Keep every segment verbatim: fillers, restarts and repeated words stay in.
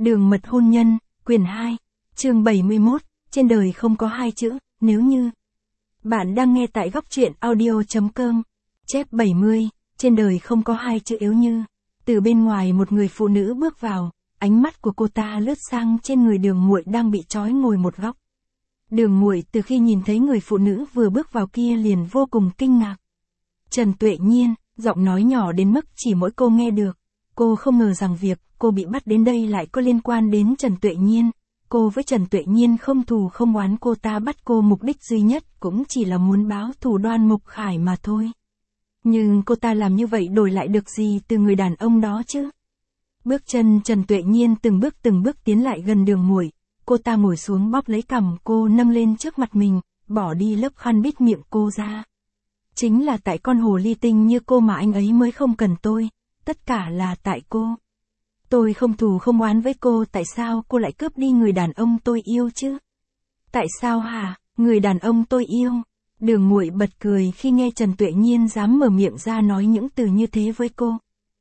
Đường mật hôn nhân, quyển hai, chương bảy mươi mốt, trên đời không có hai chữ, nếu như. Bạn đang nghe tại góc truyện audio chấm com. Chép bảy mươi, trên đời không có hai chữ nếu như. Từ bên ngoài một người phụ nữ bước vào, ánh mắt của cô ta lướt sang trên người Đường Muội đang bị trói ngồi một góc. Đường Muội từ khi nhìn thấy người phụ nữ vừa bước vào kia liền vô cùng kinh ngạc. Trần Tuệ Nhiên, giọng nói nhỏ đến mức chỉ mỗi cô nghe được. Cô không ngờ rằng việc cô bị bắt đến đây lại có liên quan đến Trần Tuệ Nhiên. Cô với Trần Tuệ Nhiên không thù không oán, cô ta bắt cô mục đích duy nhất cũng chỉ là muốn báo thù Đoan Mục Khải mà thôi. Nhưng cô ta làm như vậy đổi lại được gì từ người đàn ông đó chứ? Bước chân Trần Tuệ Nhiên từng bước từng bước tiến lại gần Đường Muội. Cô ta ngồi xuống bóp lấy cằm cô nâng lên trước mặt mình, bỏ đi lớp khăn bít miệng cô ra. Chính là tại con hồ ly tinh như cô mà anh ấy mới không cần tôi. Tất cả là tại cô. Tôi không thù không oán với cô, tại sao cô lại cướp đi người đàn ông tôi yêu chứ? Tại sao hả, người đàn ông tôi yêu? Đường Muội bật cười khi nghe Trần Tuệ Nhiên dám mở miệng ra nói những từ như thế với cô.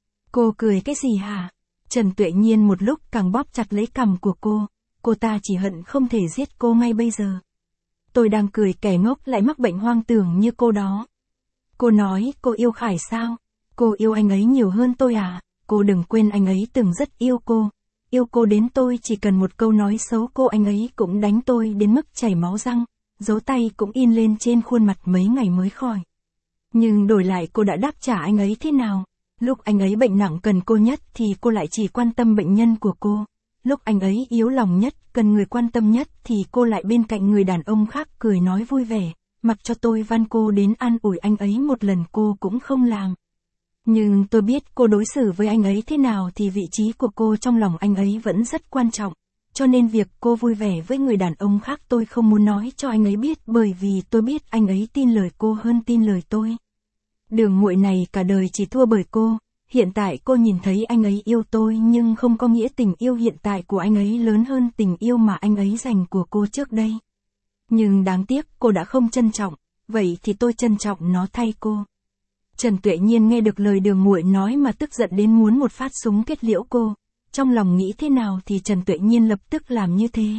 Cô cười cái gì hả? Trần Tuệ Nhiên một lúc càng bóp chặt lấy cằm của cô. Cô ta chỉ hận không thể giết cô ngay bây giờ. Tôi đang cười, kẻ ngốc lại mắc bệnh hoang tưởng như cô đó. Cô nói cô yêu Khải sao? Cô yêu anh ấy nhiều hơn tôi à? Cô đừng quên anh ấy từng rất yêu cô. Yêu cô đến tôi chỉ cần một câu nói xấu cô anh ấy cũng đánh tôi đến mức chảy máu răng. Dấu tay cũng in lên trên khuôn mặt mấy ngày mới khỏi. Nhưng đổi lại cô đã đáp trả anh ấy thế nào? Lúc anh ấy bệnh nặng cần cô nhất thì cô lại chỉ quan tâm bệnh nhân của cô. Lúc anh ấy yếu lòng nhất, cần người quan tâm nhất thì cô lại bên cạnh người đàn ông khác cười nói vui vẻ. Mặc cho tôi van cô đến an ủi anh ấy một lần cô cũng không làm. Nhưng tôi biết cô đối xử với anh ấy thế nào thì vị trí của cô trong lòng anh ấy vẫn rất quan trọng. Cho nên việc cô vui vẻ với người đàn ông khác tôi không muốn nói cho anh ấy biết, bởi vì tôi biết anh ấy tin lời cô hơn tin lời tôi. Đường Muội này cả đời chỉ thua bởi cô. Hiện tại cô nhìn thấy anh ấy yêu tôi nhưng không có nghĩa tình yêu hiện tại của anh ấy lớn hơn tình yêu mà anh ấy dành của cô trước đây. Nhưng đáng tiếc cô đã không trân trọng, vậy thì tôi trân trọng nó thay cô. Trần Tuệ Nhiên nghe được lời Đường Muội nói mà tức giận đến muốn một phát súng kết liễu cô. Trong lòng nghĩ thế nào thì Trần Tuệ Nhiên lập tức làm như thế.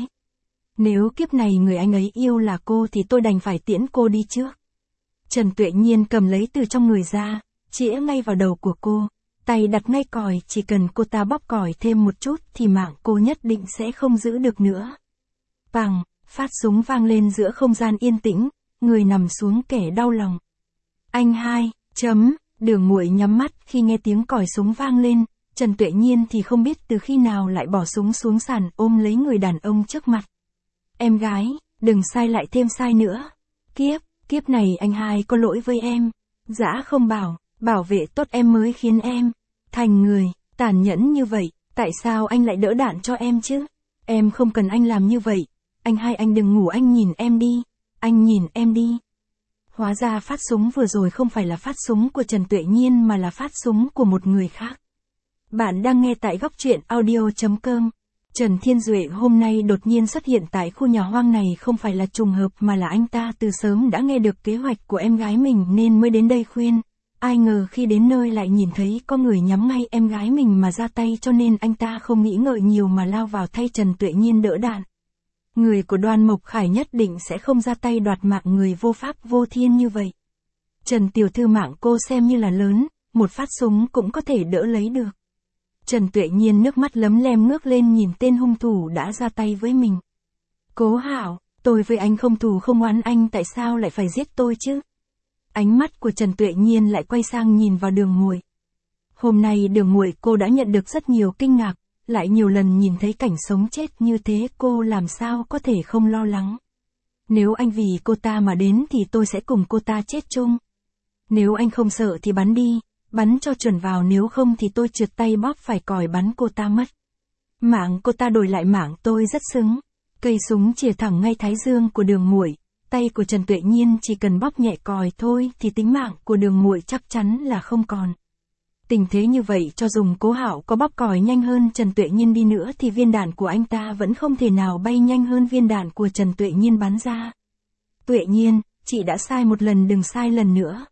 Nếu kiếp này người anh ấy yêu là cô thì tôi đành phải tiễn cô đi trước. Trần Tuệ Nhiên cầm lấy từ trong người ra, chĩa ngay vào đầu của cô. Tay đặt ngay còi, chỉ cần cô ta bóp còi thêm một chút thì mạng cô nhất định sẽ không giữ được nữa. Pằng, phát súng vang lên giữa không gian yên tĩnh, người nằm xuống kẻ đau lòng. Anh hai, chấm, Đường Muội nhắm mắt khi nghe tiếng còi súng vang lên. Trần Tuệ Nhiên thì không biết từ khi nào lại bỏ súng xuống sàn ôm lấy người đàn ông trước mặt. Em gái, đừng sai lại thêm sai nữa. Kiếp, kiếp này anh hai có lỗi với em. Dã không bảo, bảo vệ tốt em mới khiến em thành người tàn nhẫn như vậy. Tại sao anh lại đỡ đạn cho em chứ? Em không cần anh làm như vậy. Anh hai, anh đừng ngủ, anh nhìn em đi. Anh nhìn em đi. Hóa ra phát súng vừa rồi không phải là phát súng của Trần Tuệ Nhiên mà là phát súng của một người khác. Bạn đang nghe tại góc truyện audio chấm com. Trần Thiên Duệ hôm nay đột nhiên xuất hiện tại khu nhà hoang này không phải là trùng hợp mà là anh ta từ sớm đã nghe được kế hoạch của em gái mình nên mới đến đây khuyên. Ai ngờ khi đến nơi lại nhìn thấy có người nhắm ngay em gái mình mà ra tay, cho nên anh ta không nghĩ ngợi nhiều mà lao vào thay Trần Tuệ Nhiên đỡ đạn. Người của Đoan Mục Khải nhất định sẽ không ra tay đoạt mạng người vô pháp vô thiên như vậy. Trần tiểu thư, mạng cô xem như là lớn, một phát súng cũng có thể đỡ lấy được. Trần Tuệ Nhiên nước mắt lấm lem ngước lên nhìn tên hung thủ đã ra tay với mình. Cố Hạo, tôi với anh không thù không oán, anh tại sao lại phải giết tôi chứ? Ánh mắt của Trần Tuệ Nhiên lại quay sang nhìn vào Đường Muội. Hôm nay Đường Muội cô đã nhận được rất nhiều kinh ngạc, lại nhiều lần nhìn thấy cảnh sống chết như thế, cô làm sao có thể không lo lắng. Nếu anh vì cô ta mà đến thì tôi sẽ cùng cô ta chết chung. Nếu anh không sợ thì bắn đi, bắn cho chuẩn vào, nếu không thì tôi trượt tay bóp phải còi bắn cô ta mất. Mạng cô ta đổi lại mạng tôi rất xứng. Cây súng chìa thẳng ngay thái dương của Đường Muội. Tay của Trần Tuệ Nhiên chỉ cần bóp nhẹ còi thôi thì tính mạng của Đường Muội chắc chắn là không còn. Tình thế như vậy cho dùng Cố Hạo có bóp còi nhanh hơn Trần Tuệ Nhiên đi nữa thì viên đạn của anh ta vẫn không thể nào bay nhanh hơn viên đạn của Trần Tuệ Nhiên bắn ra. Tuệ Nhiên, chị đã sai một lần, đừng sai lần nữa.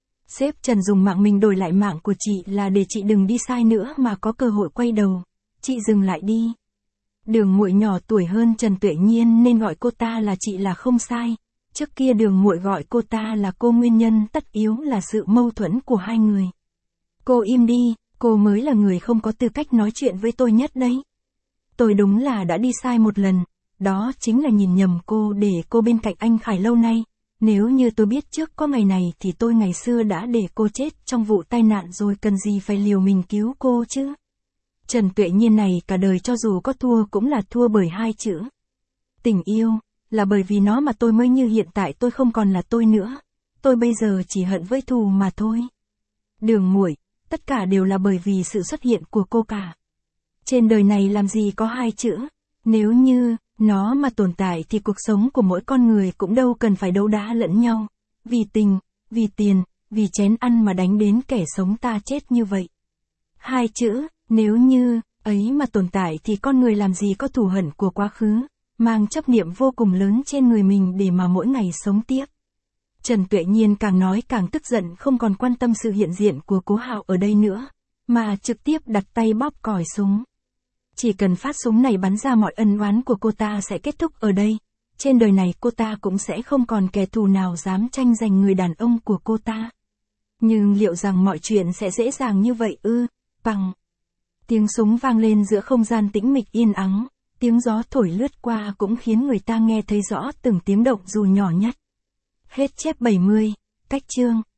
Sếp Trần dùng mạng mình đổi lại mạng của chị là để chị đừng đi sai nữa mà có cơ hội quay đầu. Chị dừng lại đi. Đường muội nhỏ tuổi hơn Trần Tuệ Nhiên nên gọi cô ta là chị là không sai. Trước kia đường muội gọi cô ta là cô nguyên nhân tất yếu là sự mâu thuẫn của hai người. Cô im đi, cô mới là người không có tư cách nói chuyện với tôi nhất đấy. Tôi đúng là đã đi sai một lần, đó chính là nhìn nhầm cô để cô bên cạnh anh Khải lâu nay. Nếu như tôi biết trước có ngày này thì tôi ngày xưa đã để cô chết trong vụ tai nạn rồi, cần gì phải liều mình cứu cô chứ. Trần Tuệ Nhiên này cả đời cho dù có thua cũng là thua bởi hai chữ. Tình yêu, là bởi vì nó mà tôi mới như hiện tại tôi không còn là tôi nữa. Tôi bây giờ chỉ hận với thù mà thôi. Đường muội, tất cả đều là bởi vì sự xuất hiện của cô cả. Trên đời này làm gì có hai chữ, nếu như nó mà tồn tại thì cuộc sống của mỗi con người cũng đâu cần phải đấu đá lẫn nhau. Vì tình, vì tiền, vì chén ăn mà đánh đến kẻ sống ta chết như vậy. Hai chữ, nếu như, ấy mà tồn tại thì con người làm gì có thù hận của quá khứ, mang chấp niệm vô cùng lớn trên người mình để mà mỗi ngày sống tiếp. Trần Tuệ Nhiên càng nói càng tức giận, không còn quan tâm sự hiện diện của Cố Hạo ở đây nữa, mà trực tiếp đặt tay bóp còi súng. Chỉ cần phát súng này bắn ra mọi ân oán của cô ta sẽ kết thúc ở đây. Trên đời này cô ta cũng sẽ không còn kẻ thù nào dám tranh giành người đàn ông của cô ta. Nhưng liệu rằng mọi chuyện sẽ dễ dàng như vậy ư? Bằng. Tiếng súng vang lên giữa không gian tĩnh mịch yên ắng, tiếng gió thổi lướt qua cũng khiến người ta nghe thấy rõ từng tiếng động dù nhỏ nhất. Hết chép bảy mươi, cách chương.